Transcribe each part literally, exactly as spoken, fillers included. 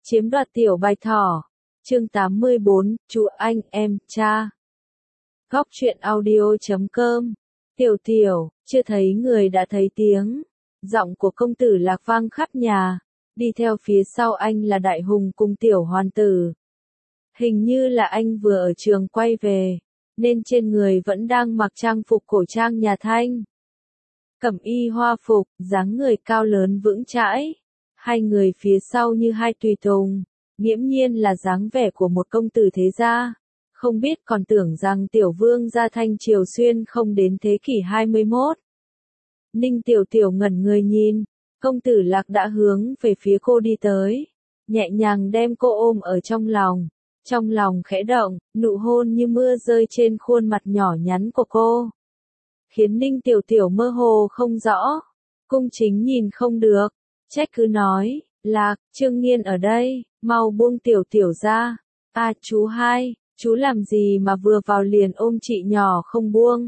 Chiếm đoạt tiểu bạch thỏ. Chương tám mươi bốn, chú anh em, cha. Góc truyện audio chấm com. Tiểu tiểu, chưa thấy người đã thấy tiếng. Giọng của công tử Lạc vang khắp nhà. Đi theo phía sau anh là Đại Hùng cùng tiểu hoàn tử. Hình như là anh vừa ở trường quay về, nên trên người vẫn đang mặc trang phục cổ trang nhà Thanh. Cẩm y hoa phục, dáng người cao lớn vững chãi. Hai người phía sau như hai tùy tùng, nghiễm nhiên là dáng vẻ của một công tử thế gia. Không biết còn tưởng rằng tiểu vương gia Thanh Triều Xuyên không đến thế kỷ hai mươi mốt. Ninh tiểu tiểu ngẩn người nhìn, công tử Lạc đã hướng về phía cô đi tới, nhẹ nhàng đem cô ôm ở trong lòng. Trong lòng khẽ động, nụ hôn như mưa rơi trên khuôn mặt nhỏ nhắn của cô, khiến Ninh tiểu tiểu mơ hồ không rõ. Cung Chính nhìn không được, trách cứ nói, Lạc, Trương Nghiên ở đây, mau buông tiểu tiểu ra. À chú hai, chú làm gì mà vừa vào liền ôm chị nhỏ không buông.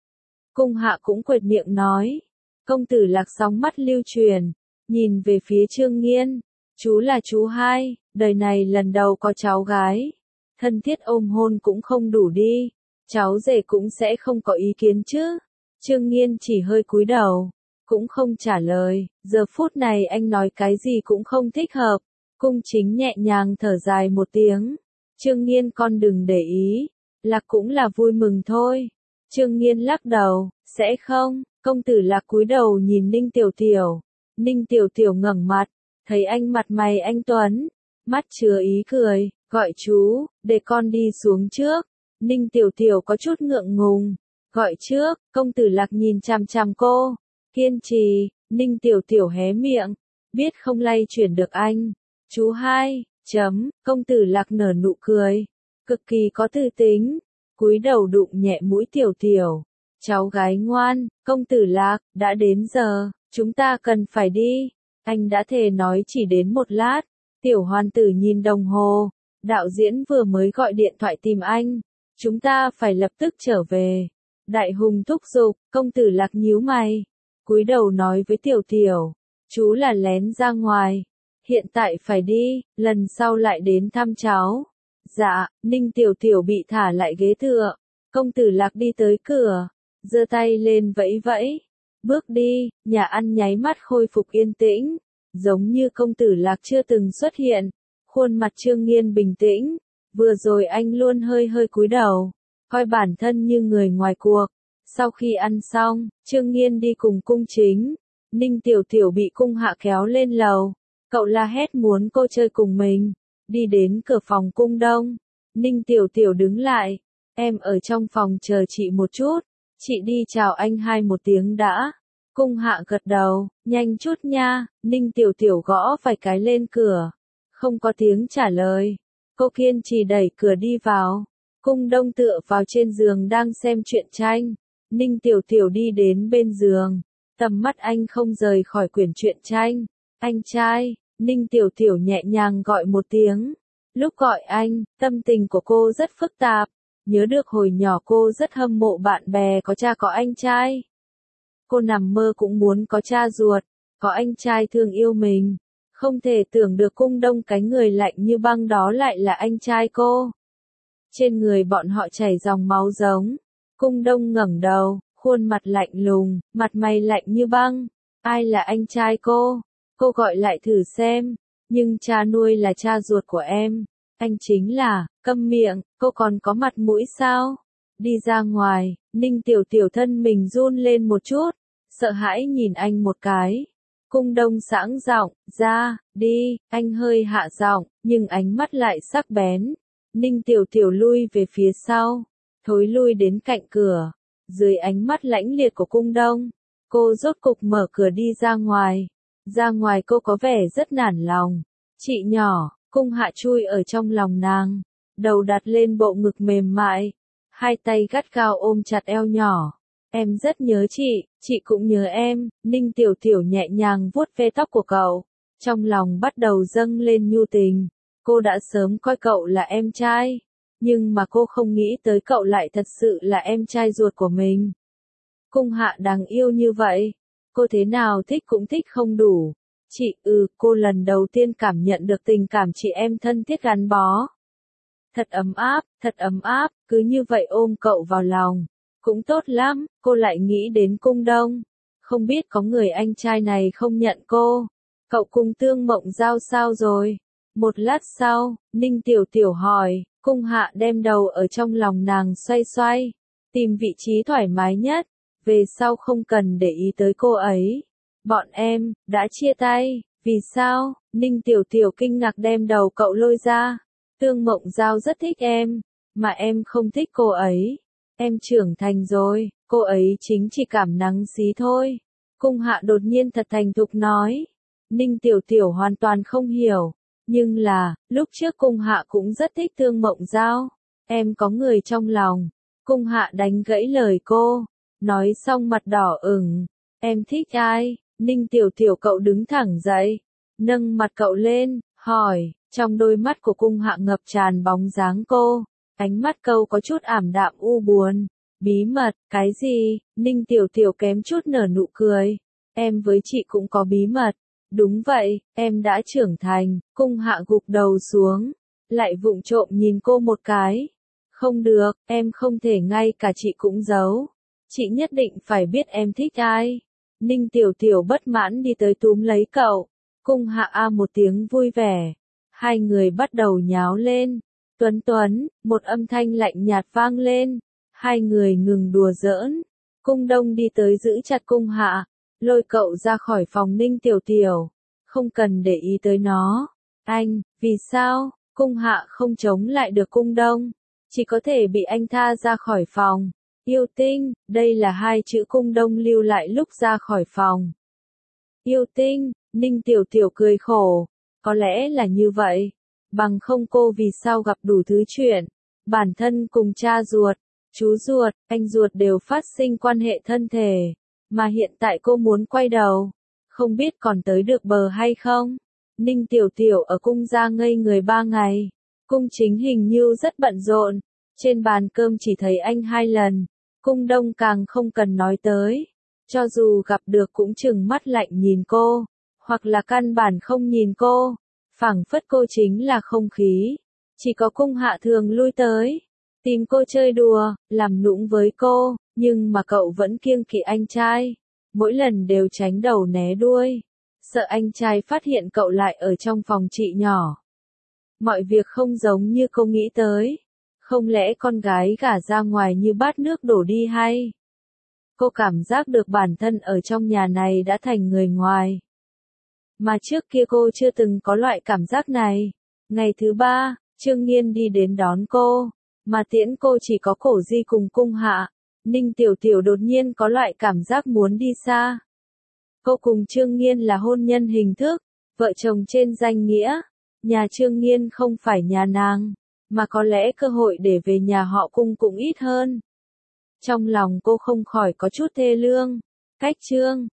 Cung Hạ cũng quệt miệng nói. Công tử Lạc sóng mắt lưu truyền, nhìn về phía Trương Nghiên. Chú là chú hai, đời này lần đầu có cháu gái. Thân thiết ôm hôn cũng không đủ đi, cháu rể cũng sẽ không có ý kiến chứ. Trương Nghiên chỉ hơi cúi đầu, cũng không trả lời. Giờ phút này anh nói cái gì cũng không thích hợp. Cung Chính nhẹ nhàng thở dài một tiếng. Trương Nghiên con đừng để ý, Lạc cũng là vui mừng thôi. Trương Nghiên lắc đầu, sẽ không. Công tử Lạc cúi đầu nhìn Ninh tiểu tiểu. Ninh tiểu tiểu ngẩng mặt, thấy anh mặt mày anh tuấn, mắt chứa ý cười, gọi chú, để con đi xuống trước. Ninh tiểu tiểu có chút ngượng ngùng, gọi trước. Công tử Lạc nhìn chằm chằm cô, kiên trì. Ninh tiểu tiểu hé miệng, biết không lay chuyển được anh. Chú hai, chấm. Công tử Lạc nở nụ cười, cực kỳ có tư tính, cúi đầu đụng nhẹ mũi tiểu tiểu. Cháu gái ngoan, công tử Lạc, đã đến giờ, chúng ta cần phải đi. Anh đã thề nói chỉ đến một lát. Tiểu hoàn tử nhìn đồng hồ, đạo diễn vừa mới gọi điện thoại tìm anh, chúng ta phải lập tức trở về. Đại Hùng thúc giục. Công tử Lạc nhíu mày, cúi đầu nói với tiểu tiểu, chú là lén ra ngoài, hiện tại phải đi, lần sau lại đến thăm cháu. Dạ. Ninh tiểu tiểu bị thả lại ghế tựa. Công tử Lạc đi tới cửa, giơ tay lên vẫy vẫy, bước đi. Nhà ăn nháy mắt khôi phục yên tĩnh, giống như công tử Lạc chưa từng xuất hiện. Khuôn mặt Trương Nghiên bình tĩnh, vừa rồi anh luôn hơi hơi cúi đầu, coi bản thân như người ngoài cuộc. Sau khi ăn xong, Trương Nghiên đi cùng Cung Chính. Ninh tiểu tiểu bị Cung Hạ kéo lên lầu, cậu la hét muốn cô chơi cùng mình. Đi đến cửa phòng Cung Đông, Ninh tiểu tiểu đứng lại, em ở trong phòng chờ chị một chút, chị đi chào anh hai một tiếng đã. Cung Hạ gật đầu, nhanh chút nha. Ninh tiểu tiểu gõ vài cái lên cửa, không có tiếng trả lời. Cô kiên trì đẩy cửa đi vào. Cung Đông tựa vào trên giường đang xem truyện tranh. Ninh tiểu tiểu đi đến bên giường, tầm mắt anh không rời khỏi quyển truyện tranh. Anh trai. Ninh tiểu tiểu nhẹ nhàng gọi một tiếng. Lúc gọi anh, tâm tình của cô rất phức tạp. Nhớ được hồi nhỏ cô rất hâm mộ bạn bè có cha có anh trai. Cô nằm mơ cũng muốn có cha ruột, có anh trai thương yêu mình. Không thể tưởng được Cung Đông cái người lạnh như băng đó lại là anh trai cô. Trên người bọn họ chảy dòng máu giống. Cung Đông ngẩng đầu, khuôn mặt lạnh lùng, mặt mày lạnh như băng. Ai là anh trai cô? Cô gọi lại thử xem. Nhưng cha nuôi là cha ruột của em. Anh chính là. Câm miệng, cô còn có mặt mũi sao? Đi ra ngoài. Ninh tiểu tiểu thân mình run lên một chút, sợ hãi nhìn anh một cái. Cung Đông sãng giọng, ra, đi. Anh hơi hạ giọng, nhưng ánh mắt lại sắc bén. Ninh tiểu tiểu lui về phía sau, thối lui đến cạnh cửa. Dưới ánh mắt lãnh liệt của Cung Đông, cô rốt cục mở cửa đi ra ngoài. Ra ngoài cô có vẻ rất nản lòng. Chị nhỏ. Cung Hạ chui ở trong lòng nàng, đầu đặt lên bộ ngực mềm mại, hai tay gắt gao ôm chặt eo nhỏ. Em rất nhớ chị, chị cũng nhớ em. Ninh tiểu tiểu nhẹ nhàng vuốt ve tóc của cậu, trong lòng bắt đầu dâng lên nhu tình. Cô đã sớm coi cậu là em trai, nhưng mà cô không nghĩ tới cậu lại thật sự là em trai ruột của mình. Cung Hạ đáng yêu như vậy, cô thế nào thích cũng thích không đủ. Chị, ừ, cô lần đầu tiên cảm nhận được tình cảm chị em thân thiết gắn bó. Thật ấm áp, thật ấm áp, cứ như vậy ôm cậu vào lòng. Cũng tốt lắm, cô lại nghĩ đến Cung Đông. Không biết có người anh trai này không nhận cô. Cậu cùng Tương Mộng Giao sao rồi? Một lát sau, Ninh Tiểu Tiểu hỏi, Cung Hạ đem đầu ở trong lòng nàng xoay xoay. Tìm vị trí thoải mái nhất. Về sau không cần để ý tới cô ấy. Bọn em, đã chia tay. Vì sao? Ninh Tiểu Tiểu kinh ngạc đem đầu cậu lôi ra. Tương Mộng Giao rất thích em, mà em không thích cô ấy. Em trưởng thành rồi, cô ấy chính chỉ cảm nắng xí thôi. Cung Hạ đột nhiên thật thành thục nói. Ninh Tiểu Tiểu hoàn toàn không hiểu. Nhưng là, lúc trước Cung Hạ cũng rất thích Tương Mộng Giao. Em có người trong lòng. Cung Hạ đánh gãy lời cô. Nói xong mặt đỏ ửng. Em thích ai? Ninh Tiểu Tiểu cậu đứng thẳng dậy. Nâng mặt cậu lên, hỏi. Trong đôi mắt của Cung Hạ ngập tràn bóng dáng cô. Ánh mắt câu có chút ảm đạm u buồn. Bí mật, cái gì? Ninh Tiểu Tiểu kém chút nở nụ cười. Em với chị cũng có bí mật. Đúng vậy, em đã trưởng thành. Cung Hạ gục đầu xuống. Lại vụng trộm nhìn cô một cái. Không được, em không thể ngay cả chị cũng giấu. Chị nhất định phải biết em thích ai. Ninh Tiểu Tiểu bất mãn đi tới túm lấy cậu. Cung Hạ a một tiếng vui vẻ. Hai người bắt đầu nháo lên. Tuấn Tuấn, một âm thanh lạnh nhạt vang lên. Hai người ngừng đùa giỡn. Cung Đông đi tới giữ chặt Cung Hạ. Lôi cậu ra khỏi phòng Ninh Tiểu Tiểu. Không cần để ý tới nó. Anh, vì sao? Cung Hạ không chống lại được Cung Đông. Chỉ có thể bị anh tha ra khỏi phòng. Yêu tinh, đây là hai chữ Cung Đông lưu lại lúc ra khỏi phòng. Yêu tinh, Ninh Tiểu Tiểu cười khổ. Có lẽ là như vậy. Bằng không cô vì sao gặp đủ thứ chuyện. Bản thân cùng cha ruột, chú ruột, anh ruột đều phát sinh quan hệ thân thể. Mà hiện tại cô muốn quay đầu. Không biết còn tới được bờ hay không? Ninh Tiểu Tiểu ở cung gia ngây người ba ngày. Cung Chính hình như rất bận rộn. Trên bàn cơm chỉ thấy anh hai lần. Cung Đông càng không cần nói tới. Cho dù gặp được cũng chừng mắt lạnh nhìn cô. Hoặc là căn bản không nhìn cô. Phảng phất cô chính là không khí. Chỉ có Cung Hạ thường lui tới. Tìm cô chơi đùa, làm nũng với cô. Nhưng mà cậu vẫn kiêng kỵ anh trai. Mỗi lần đều tránh đầu né đuôi. Sợ anh trai phát hiện cậu lại ở trong phòng chị nhỏ. Mọi việc không giống như cô nghĩ tới. Không lẽ con gái gả ra ngoài như bát nước đổ đi hay? Cô cảm giác được bản thân ở trong nhà này đã thành người ngoài. Mà trước kia cô chưa từng có loại cảm giác này. Ngày thứ ba, Trương Nghiên đi đến đón cô. Mà tiễn cô chỉ có Cổ Di cùng Cung Hạ. Ninh Tiểu Tiểu đột nhiên có loại cảm giác muốn đi xa. Cô cùng Trương Nghiên là hôn nhân hình thức, vợ chồng trên danh nghĩa. Nhà Trương Nghiên không phải nhà nàng, mà có lẽ cơ hội để về nhà họ Cung cũng ít hơn. Trong lòng cô không khỏi có chút thê lương. Cách Trương